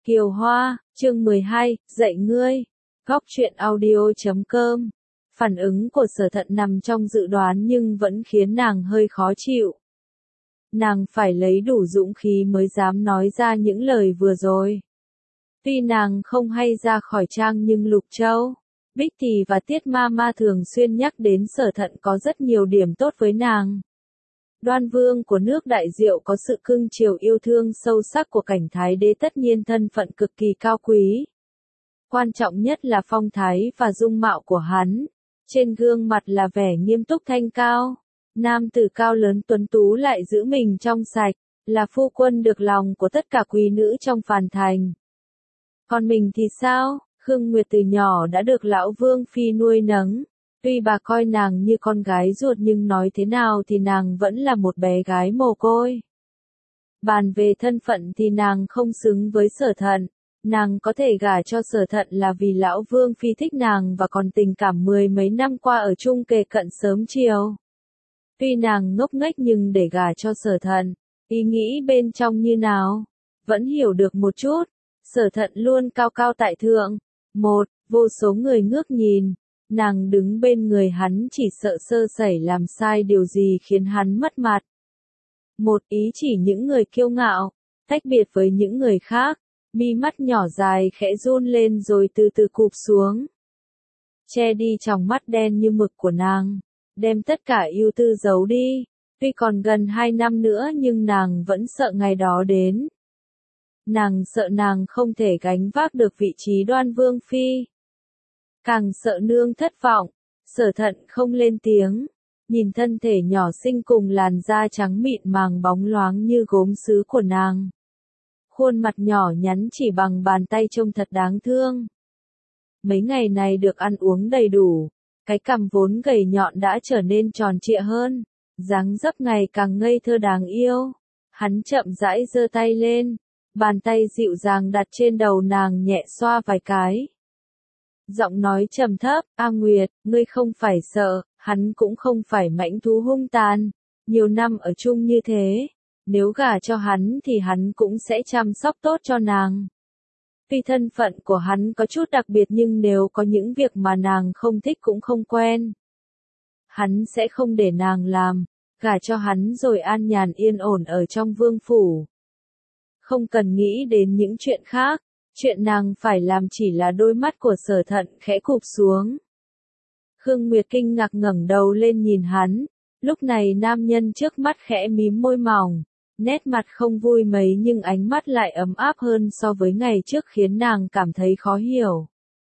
Kiều Hoa, chương 12, dạy ngươi. Góc truyện audio.com. Phản ứng của Sở Thận nằm trong dự đoán nhưng vẫn khiến nàng hơi khó chịu. Nàng phải lấy đủ dũng khí mới dám nói ra những lời vừa rồi. Tuy nàng không hay ra khỏi trang nhưng Lục Châu, Bích Thì và Tiết Mama thường xuyên nhắc đến Sở Thận có rất nhiều điểm tốt với nàng. Đoan vương của nước Đại Diệu có sự cưng chiều yêu thương sâu sắc của cảnh thái đế, tất nhiên thân phận cực kỳ cao quý. Quan trọng nhất là phong thái và dung mạo của hắn. Trên gương mặt là vẻ nghiêm túc thanh cao. Nam tử cao lớn tuấn tú lại giữ mình trong sạch, là phu quân được lòng của tất cả quý nữ trong phàn thành. Còn mình thì sao? Khương Nguyệt từ nhỏ đã được lão vương phi nuôi nấng. Tuy bà coi nàng như con gái ruột nhưng nói thế nào thì nàng vẫn là một bé gái mồ côi. Bàn về thân phận thì nàng không xứng với Sở Thận. Nàng có thể gả cho Sở Thận là vì lão vương phi thích nàng và còn tình cảm mười mấy năm qua ở chung kề cận sớm chiều. Tuy nàng ngốc nghếch nhưng để gả cho Sở Thận, ý nghĩ bên trong như nào? Vẫn hiểu được một chút. Sở Thận luôn cao cao tại thượng. Vô số người ngước nhìn. Nàng đứng bên người hắn chỉ sợ sơ sẩy làm sai điều gì khiến hắn mất mặt. Ý chỉ những người kiêu ngạo, tách biệt với những người khác, mi mắt nhỏ dài khẽ run lên rồi từ từ cụp xuống. Che đi tròng mắt đen như mực của nàng, đem tất cả ưu tư giấu đi. Tuy còn gần 2 năm nữa nhưng nàng vẫn sợ ngày đó đến. Nàng sợ nàng không thể gánh vác được vị trí Đoan vương phi. Càng sợ nương thất vọng. Sở Thận không lên tiếng, nhìn thân thể nhỏ xinh cùng làn da trắng mịn màng bóng loáng như gốm sứ của nàng. Khuôn mặt nhỏ nhắn chỉ bằng bàn tay trông thật đáng thương. Mấy ngày này được ăn uống đầy đủ, cái cằm vốn gầy nhọn đã trở nên tròn trịa hơn, dáng dấp ngày càng ngây thơ đáng yêu. Hắn chậm rãi giơ tay lên, bàn tay dịu dàng đặt trên đầu nàng nhẹ xoa vài cái. Giọng nói trầm thấp, A Nguyệt, ngươi không phải sợ, hắn cũng không phải mãnh thú hung tàn. Nhiều năm ở chung như thế, nếu gả cho hắn thì hắn cũng sẽ chăm sóc tốt cho nàng. Tuy thân phận của hắn có chút đặc biệt nhưng nếu có những việc mà nàng không thích cũng không quen, hắn sẽ không để nàng làm, gả cho hắn rồi an nhàn yên ổn ở trong vương phủ. Không cần nghĩ đến những chuyện khác. Chuyện nàng phải làm chỉ là đôi mắt của Sở Thận khẽ cụp xuống. Khương Nguyệt kinh ngạc ngẩng đầu lên nhìn hắn. Lúc này nam nhân trước mắt khẽ mím môi mỏng. Nét mặt không vui mấy nhưng ánh mắt lại ấm áp hơn so với ngày trước khiến nàng cảm thấy khó hiểu.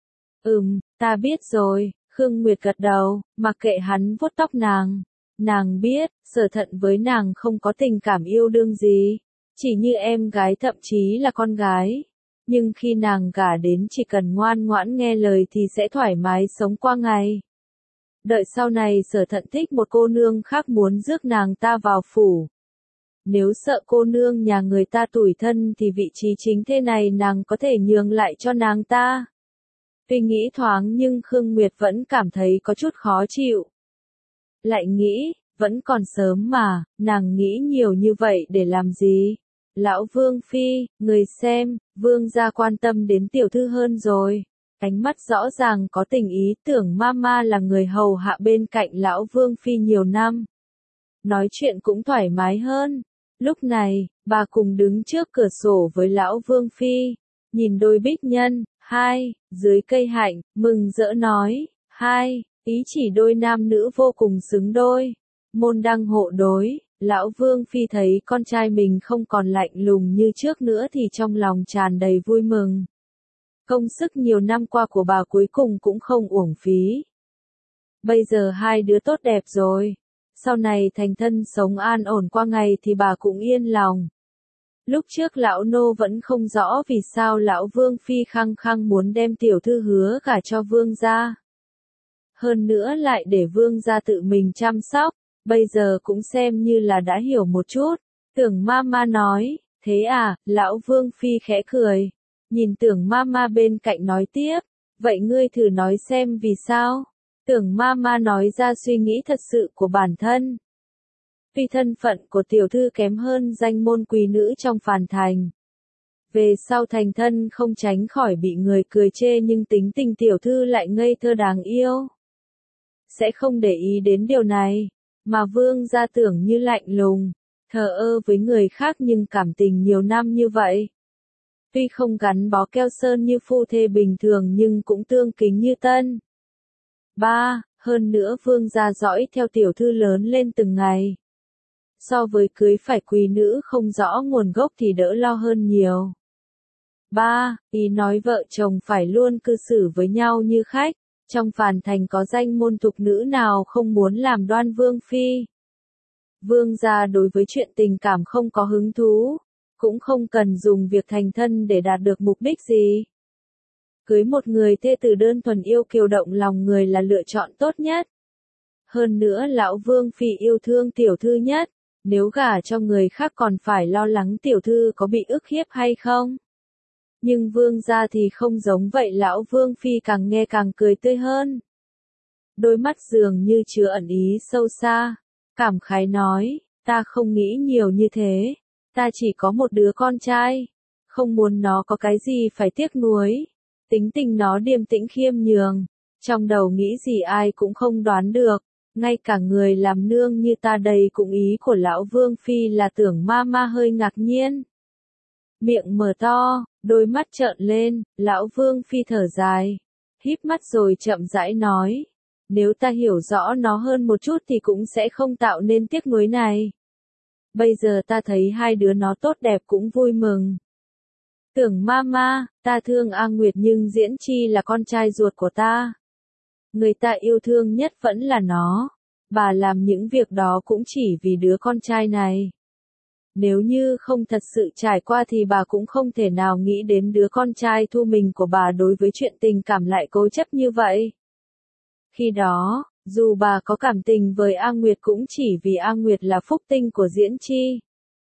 Ta biết rồi, Khương Nguyệt gật đầu, mặc kệ hắn vuốt tóc nàng. Nàng biết, Sở Thận với nàng không có tình cảm yêu đương gì. Chỉ như em gái thậm chí là con gái. Nhưng khi nàng gả đến chỉ cần ngoan ngoãn nghe lời thì sẽ thoải mái sống qua ngày. Đợi sau này Sở Thận thích một cô nương khác muốn rước nàng ta vào phủ. Nếu sợ cô nương nhà người ta tủi thân thì vị trí chính thế này nàng có thể nhường lại cho nàng ta. Tuy nghĩ thoáng nhưng Khương Nguyệt vẫn cảm thấy có chút khó chịu. Lại nghĩ, vẫn còn sớm mà, nàng nghĩ nhiều như vậy để làm gì? Lão vương phi, người xem, vương gia quan tâm đến tiểu thư hơn rồi. Ánh mắt rõ ràng có tình ý, tưởng Mama là người hầu hạ bên cạnh lão vương phi nhiều năm. Nói chuyện cũng thoải mái hơn. Lúc này, bà cùng đứng trước cửa sổ với lão vương phi, nhìn đôi bích nhân, dưới cây hạnh, mừng rỡ nói, ý chỉ đôi nam nữ vô cùng xứng đôi. Môn đăng hộ đối. Lão vương phi thấy con trai mình không còn lạnh lùng như trước nữa thì trong lòng tràn đầy vui mừng. Công sức nhiều năm qua của bà cuối cùng cũng không uổng phí. Bây giờ hai đứa tốt đẹp rồi. Sau này thành thân sống an ổn qua ngày thì bà cũng yên lòng. Lúc trước lão nô vẫn không rõ vì sao lão vương phi khăng khăng muốn đem tiểu thư hứa gả cho vương gia. Hơn nữa lại để vương gia tự mình chăm sóc. Bây giờ cũng xem như là đã hiểu một chút. Tưởng Mama nói, thế à, lão vương phi khẽ cười. Nhìn tưởng Mama bên cạnh nói tiếp, vậy ngươi thử nói xem vì sao? Tưởng Mama nói ra suy nghĩ thật sự của bản thân. Tuy thân phận của tiểu thư kém hơn danh môn quý nữ trong phàn thành, Về sau thành thân không tránh khỏi bị người cười chê nhưng tính tình tiểu thư lại ngây thơ đáng yêu. Sẽ không để ý đến điều này, mà vương gia tưởng như lạnh lùng, thờ ơ với người khác nhưng cảm tình nhiều năm như vậy. Tuy không gắn bó keo sơn như phu thê bình thường nhưng cũng tương kính như tân. 3. Hơn nữa vương gia dõi theo tiểu thư lớn lên từng ngày. So với cưới phải quý nữ không rõ nguồn gốc thì đỡ lo hơn nhiều. 3. Ý nói vợ chồng phải luôn cư xử với nhau như khách. Trong phàn thành có danh môn tục nữ nào không muốn làm đoan vương phi. Vương gia đối với chuyện tình cảm không có hứng thú, cũng không cần dùng việc thành thân để đạt được mục đích gì. Cưới một người thê tử đơn thuần yêu kiều động lòng người là lựa chọn tốt nhất. Hơn nữa lão vương phi yêu thương tiểu thư nhất, nếu gả cho người khác còn phải lo lắng tiểu thư có bị ức hiếp hay không. Nhưng vương gia thì không giống vậy, lão vương phi càng nghe càng cười tươi hơn. Đôi mắt dường như chứa ẩn ý sâu xa, cảm khái nói, ta không nghĩ nhiều như thế, ta chỉ có một đứa con trai, không muốn nó có cái gì phải tiếc nuối. Tính tình nó điềm tĩnh khiêm nhường, trong đầu nghĩ gì ai cũng không đoán được, ngay cả người làm nương như ta đây cũng ý của lão vương phi là tưởng ma hơi ngạc nhiên. Miệng mở to, đôi mắt trợn lên, lão vương phi thở dài, híp mắt rồi chậm rãi nói, nếu ta hiểu rõ nó hơn một chút thì cũng sẽ không tạo nên tiếc nuối này. Bây giờ ta thấy hai đứa nó tốt đẹp cũng vui mừng. Tưởng mama, ta thương A Nguyệt nhưng Diễn Chi là con trai ruột của ta. Người ta yêu thương nhất vẫn là nó. Bà làm những việc đó cũng chỉ vì đứa con trai này. Nếu như không thật sự trải qua thì bà cũng không thể nào nghĩ đến đứa con trai thu mình của bà đối với chuyện tình cảm lại cố chấp như vậy. Khi đó, dù bà có cảm tình với A Nguyệt cũng chỉ vì A Nguyệt là phúc tinh của Diễn Chi.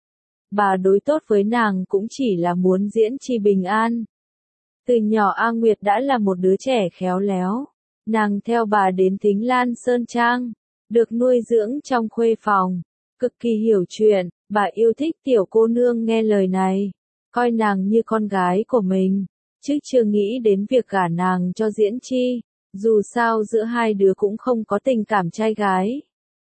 Bà đối tốt với nàng cũng chỉ là muốn Diễn Chi bình an. Từ nhỏ A Nguyệt đã là một đứa trẻ khéo léo. Nàng theo bà đến Thính Lan Sơn Trang, được nuôi dưỡng trong khuê phòng, cực kỳ hiểu chuyện, bà yêu thích tiểu cô nương nghe lời này, coi nàng như con gái của mình, chứ chưa nghĩ đến việc gả nàng cho Diễn Chi, dù sao giữa hai đứa cũng không có tình cảm trai gái.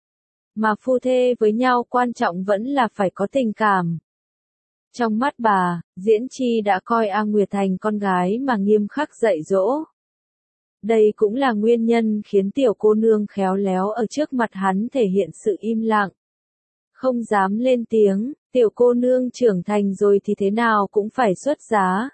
Mà phu thê với nhau quan trọng vẫn là phải có tình cảm. Trong mắt bà, Diễn Chi đã coi A Nguyệt thành con gái mà nghiêm khắc dạy dỗ. Đây cũng là nguyên nhân khiến tiểu cô nương khéo léo ở trước mặt hắn thể hiện sự im lặng. Không dám lên tiếng, tiểu cô nương trưởng thành rồi thì thế nào cũng phải xuất giá.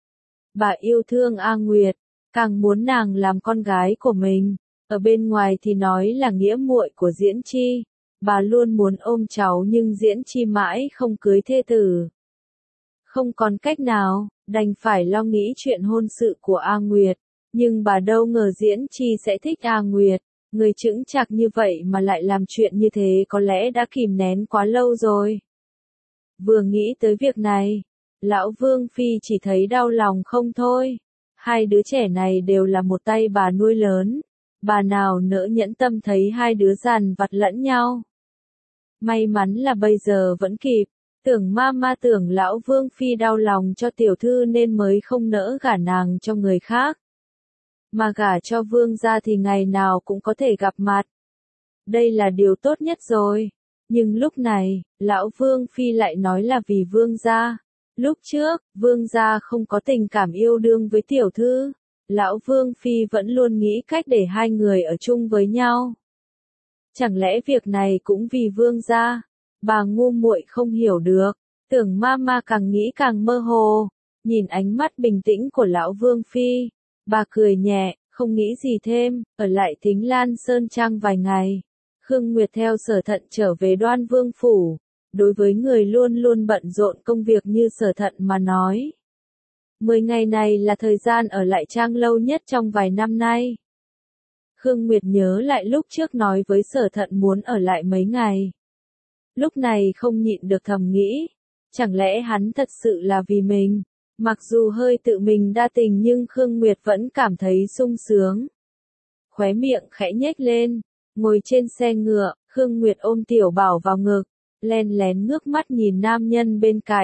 Bà yêu thương A Nguyệt, càng muốn nàng làm con gái của mình, ở bên ngoài thì nói là nghĩa muội của Diễn Chi. Bà luôn muốn ôm cháu nhưng Diễn Chi mãi không cưới thê tử. Không còn cách nào, đành phải lo nghĩ chuyện hôn sự của A Nguyệt. Nhưng bà đâu ngờ Diễn Chi sẽ thích A Nguyệt, người chững chạc như vậy mà lại làm chuyện như thế có lẽ đã kìm nén quá lâu rồi. Vừa nghĩ tới việc này, lão Vương Phi chỉ thấy đau lòng không thôi. Hai đứa trẻ này đều là một tay bà nuôi lớn, bà nào nỡ nhẫn tâm thấy hai đứa dằn vặt lẫn nhau. May mắn là bây giờ vẫn kịp. Tưởng mama tưởng lão Vương Phi đau lòng cho tiểu thư nên mới không nỡ gả nàng cho người khác. Mà gả cho vương gia thì ngày nào cũng có thể gặp mặt. Đây là điều tốt nhất rồi. Nhưng lúc này, lão Vương Phi lại nói là vì vương gia. Lúc trước, vương gia không có tình cảm yêu đương với tiểu thư. Lão Vương Phi vẫn luôn nghĩ cách để hai người ở chung với nhau. Chẳng lẽ việc này cũng vì vương gia? Bà ngu muội không hiểu được. Tưởng mama càng nghĩ càng mơ hồ. Nhìn ánh mắt bình tĩnh của lão Vương Phi. Bà cười nhẹ, không nghĩ gì thêm, ở lại Thính Lan Sơn Trang vài ngày. Khương Nguyệt theo Sở Thận trở về Đoan Vương Phủ. Đối với người luôn luôn bận rộn công việc như Sở Thận mà nói. 10 ngày này là thời gian ở lại trang lâu nhất trong vài năm nay. Khương Nguyệt nhớ lại lúc trước nói với Sở Thận muốn ở lại mấy ngày. Lúc này không nhịn được thầm nghĩ. Chẳng lẽ hắn thật sự là vì mình? Mặc dù hơi tự mình đa tình nhưng Khương Nguyệt vẫn cảm thấy sung sướng. Khóe miệng khẽ nhếch lên, ngồi trên xe ngựa, Khương Nguyệt ôm Tiểu Bảo vào ngực, len lén ngước mắt nhìn nam nhân bên cạnh,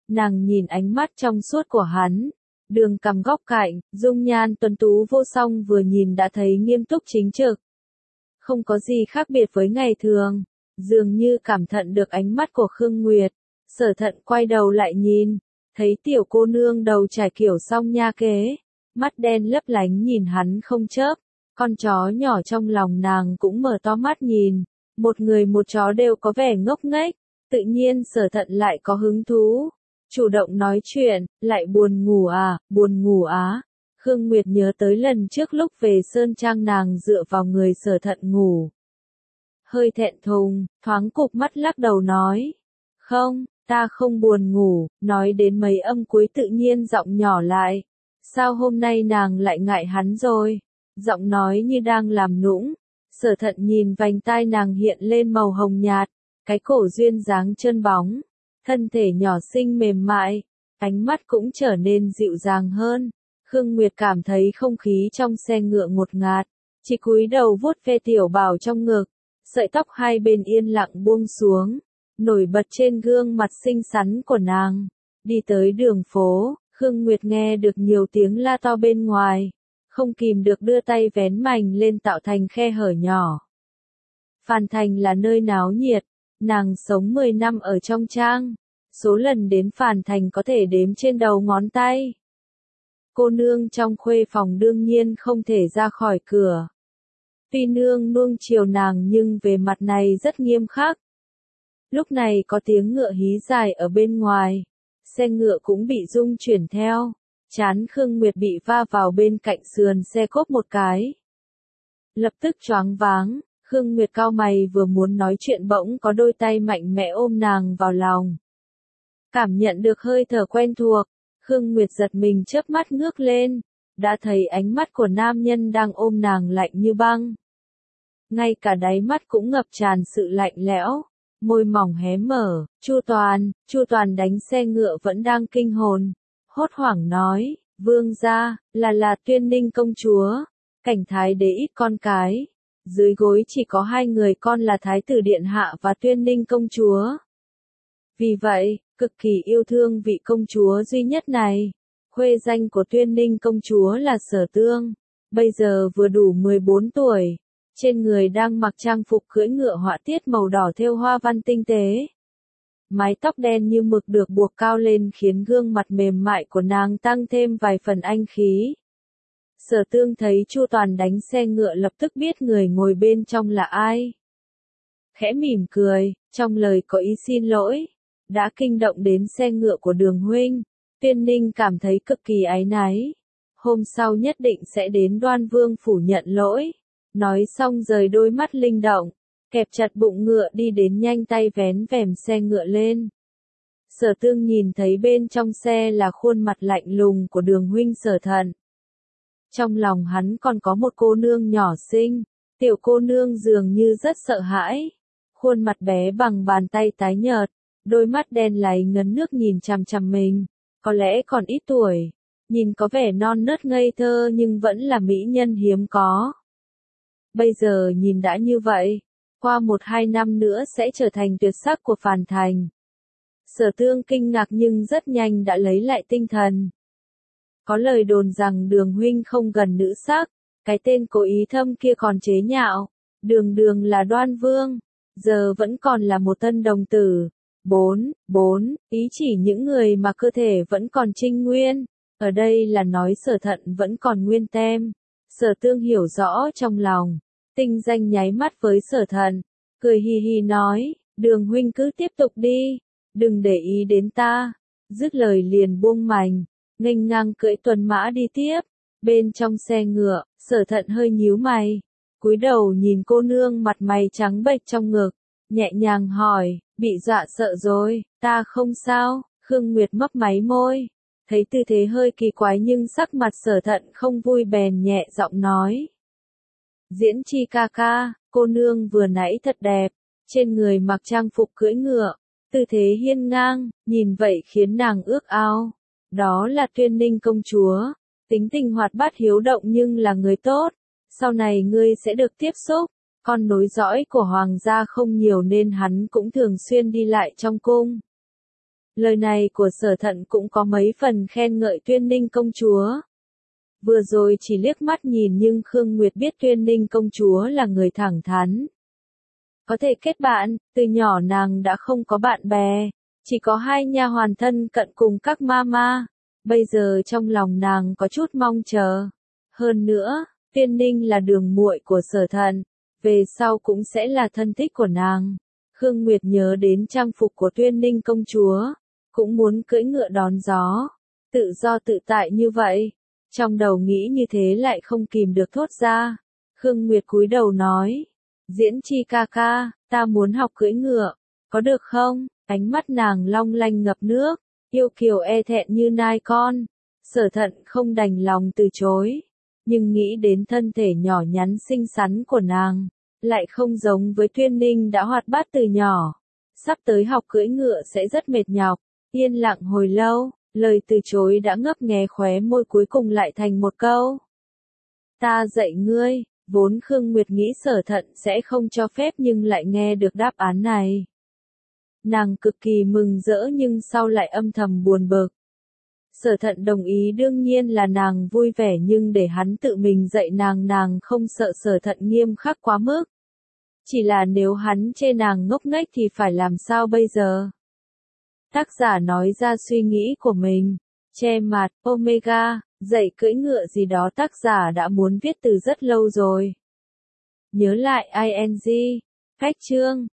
Nàng nhìn ánh mắt trong suốt của hắn, đường cằm góc cạnh, dung nhan tuấn tú vô song vừa nhìn đã thấy nghiêm túc chính trực. Không có gì khác biệt với ngày thường, dường như cảm thận được ánh mắt của Khương Nguyệt. Sở Thận quay đầu lại nhìn, thấy tiểu cô nương đầu trải kiểu song nha kế, mắt đen lấp lánh nhìn hắn không chớp, con chó nhỏ trong lòng nàng cũng mở to mắt nhìn, một người một chó đều có vẻ ngốc nghếch, tự nhiên Sở Thận lại có hứng thú, chủ động nói chuyện, lại buồn ngủ à, buồn ngủ á. Khương Nguyệt nhớ tới lần trước lúc về Sơn Trang nàng dựa vào người Sở Thận ngủ. Hơi thẹn thùng, thoáng cụp mắt lắc đầu nói, không, ta không buồn ngủ, nói đến mấy âm cuối tự nhiên giọng nhỏ lại. Sao hôm nay nàng lại ngại hắn rồi? Giọng nói như đang làm nũng. Sở Thận nhìn vành tai nàng hiện lên màu hồng nhạt, cái cổ duyên dáng chân bóng, thân thể nhỏ xinh mềm mại, ánh mắt cũng trở nên dịu dàng hơn. Khương Nguyệt cảm thấy không khí trong xe ngựa ngột ngạt, chỉ cúi đầu vuốt ve tiểu bảo trong ngực, sợi tóc hai bên yên lặng buông xuống, nổi bật trên gương mặt xinh xắn của nàng. Đi tới đường phố, Khương Nguyệt nghe được nhiều tiếng la to bên ngoài, không kìm được đưa tay vén mành lên tạo thành khe hở nhỏ. Phàn Thành là nơi náo nhiệt, nàng sống 10 năm ở trong trang, số lần đến Phàn Thành có thể đếm trên đầu ngón tay. Cô nương trong khuê phòng đương nhiên không thể ra khỏi cửa. Tuy nương nuông chiều nàng nhưng về mặt này rất nghiêm khắc. Lúc này có tiếng ngựa hí dài ở bên ngoài, xe ngựa cũng bị rung chuyển theo, trán Khương Nguyệt bị va vào bên cạnh sườn xe cốp một cái. Lập tức choáng váng, Khương Nguyệt cau mày vừa muốn nói chuyện bỗng có đôi tay mạnh mẽ ôm nàng vào lòng. Cảm nhận được hơi thở quen thuộc, Khương Nguyệt giật mình chớp mắt ngước lên, đã thấy ánh mắt của nam nhân đang ôm nàng lạnh như băng. Ngay cả đáy mắt cũng ngập tràn sự lạnh lẽo, môi mỏng hé mở, Chu Toàn đánh xe ngựa vẫn đang kinh hồn, hốt hoảng nói, vương gia, là Tuyên Ninh công chúa, Cảnh Thái đế ít con cái, dưới gối chỉ có 2 người con là Thái tử Điện Hạ và Tuyên Ninh công chúa. Vì vậy, cực kỳ yêu thương vị công chúa duy nhất này. Khuê danh của Tuyên Ninh công chúa là Sở Tương, bây giờ vừa đủ 14 tuổi, trên người đang mặc trang phục cưỡi ngựa họa tiết màu đỏ thêu hoa văn tinh tế. Mái tóc đen như mực được buộc cao lên khiến gương mặt mềm mại của nàng tăng thêm vài phần anh khí. Sở Tương thấy Chu Toàn đánh xe ngựa lập tức biết người ngồi bên trong là ai. Khẽ mỉm cười, trong lời có ý xin lỗi, đã kinh động đến xe ngựa của Đường huynh. Tuyên Ninh cảm thấy cực kỳ áy náy. Hôm sau nhất định sẽ đến Đoan Vương phủ nhận lỗi. Nói xong rời đôi mắt linh động, kẹp chặt bụng ngựa đi đến nhanh tay vén rèm xe ngựa lên. Sở Tương nhìn thấy bên trong xe là khuôn mặt lạnh lùng của Đường huynh Sở Thận. Trong lòng hắn còn có một cô nương nhỏ xinh, tiểu cô nương dường như rất sợ hãi. Khuôn mặt bé bằng bàn tay tái nhợt, đôi mắt đen láy ngấn nước nhìn chằm chằm mình, có lẽ còn ít tuổi, nhìn có vẻ non nớt ngây thơ nhưng vẫn là mỹ nhân hiếm có. Bây giờ nhìn đã như vậy, qua 1-2 năm nữa sẽ trở thành tuyệt sắc của Phàn Thành. Sở Tương kinh ngạc nhưng rất nhanh đã lấy lại tinh thần. Có lời đồn rằng Đường huynh không gần nữ sắc, cái tên cố ý thâm kia còn chế nhạo, đường là Đoan Vương, giờ vẫn còn là một tân đồng tử. 4. Ý chỉ những người mà cơ thể vẫn còn trinh nguyên, ở đây là nói Sở Thận vẫn còn nguyên tem. Sở Tương hiểu rõ trong lòng, tinh danh nháy mắt với Sở Thận, cười hi hi nói, Đường huynh cứ tiếp tục đi, đừng để ý đến ta. Dứt lời liền buông mành, nghênh ngang cưỡi tuần mã đi tiếp. Bên trong xe ngựa, Sở Thận hơi nhíu mày, cúi đầu nhìn cô nương mặt mày trắng bệch trong ngực, nhẹ nhàng hỏi, bị dọa sợ rồi, ta không sao. Khương Nguyệt mấp máy môi, thấy tư thế hơi kỳ quái nhưng sắc mặt Sở Thận không vui bèn nhẹ giọng nói. Diễn Chi ca ca, cô nương vừa nãy thật đẹp, trên người mặc trang phục cưỡi ngựa, tư thế hiên ngang, nhìn vậy khiến nàng ước ao. Đó là Tuyên Ninh công chúa, tính tình hoạt bát hiếu động nhưng là người tốt, sau này ngươi sẽ được tiếp xúc. Con nối dõi của hoàng gia không nhiều nên hắn cũng thường xuyên đi lại trong cung. Lời này của Sở Thận cũng có mấy phần khen ngợi Tuyên Ninh công chúa. Vừa rồi chỉ liếc mắt nhìn nhưng Khương Nguyệt biết Tuyên Ninh công chúa là người thẳng thắn. Có thể kết bạn, từ nhỏ nàng đã không có bạn bè, chỉ có hai nha hoàn thân cận cùng các mama. Bây giờ trong lòng nàng có chút mong chờ. Hơn nữa, Tuyên Ninh là đường muội của Sở Thận, về sau cũng sẽ là thân thích của nàng. Khương Nguyệt nhớ đến trang phục của Tuyên Ninh công chúa, cũng muốn cưỡi ngựa đón gió, tự do tự tại như vậy. Trong đầu nghĩ như thế lại không kìm được thốt ra. Khương Nguyệt cúi đầu nói, Diễn Chi ca ca, ta muốn học cưỡi ngựa, có được không? Ánh mắt nàng long lanh ngập nước, yêu kiều e thẹn như nai con. Sở Thận không đành lòng từ chối, nhưng nghĩ đến thân thể nhỏ nhắn xinh xắn của nàng, lại không giống với Tuyên Ninh đã hoạt bát từ nhỏ. Sắp tới học cưỡi ngựa sẽ rất mệt nhọc. Yên lặng hồi lâu, lời từ chối đã ngấp nghé khóe môi, cuối cùng lại thành một câu. Ta dạy ngươi. Vốn Khương Nguyệt nghĩ Sở Thận sẽ không cho phép nhưng lại nghe được đáp án này. Nàng cực kỳ mừng rỡ nhưng sau lại âm thầm buồn bực. Sở Thận đồng ý đương nhiên là nàng vui vẻ, nhưng để hắn tự mình dạy nàng không sợ Sở Thận nghiêm khắc quá mức. Chỉ là nếu hắn chê nàng ngốc nghếch thì phải làm sao bây giờ? Tác giả nói ra suy nghĩ của mình. Che mặt, Omega, dạy cưỡi ngựa gì đó tác giả đã muốn viết từ rất lâu rồi. Nhớ lại ing. Cách chương.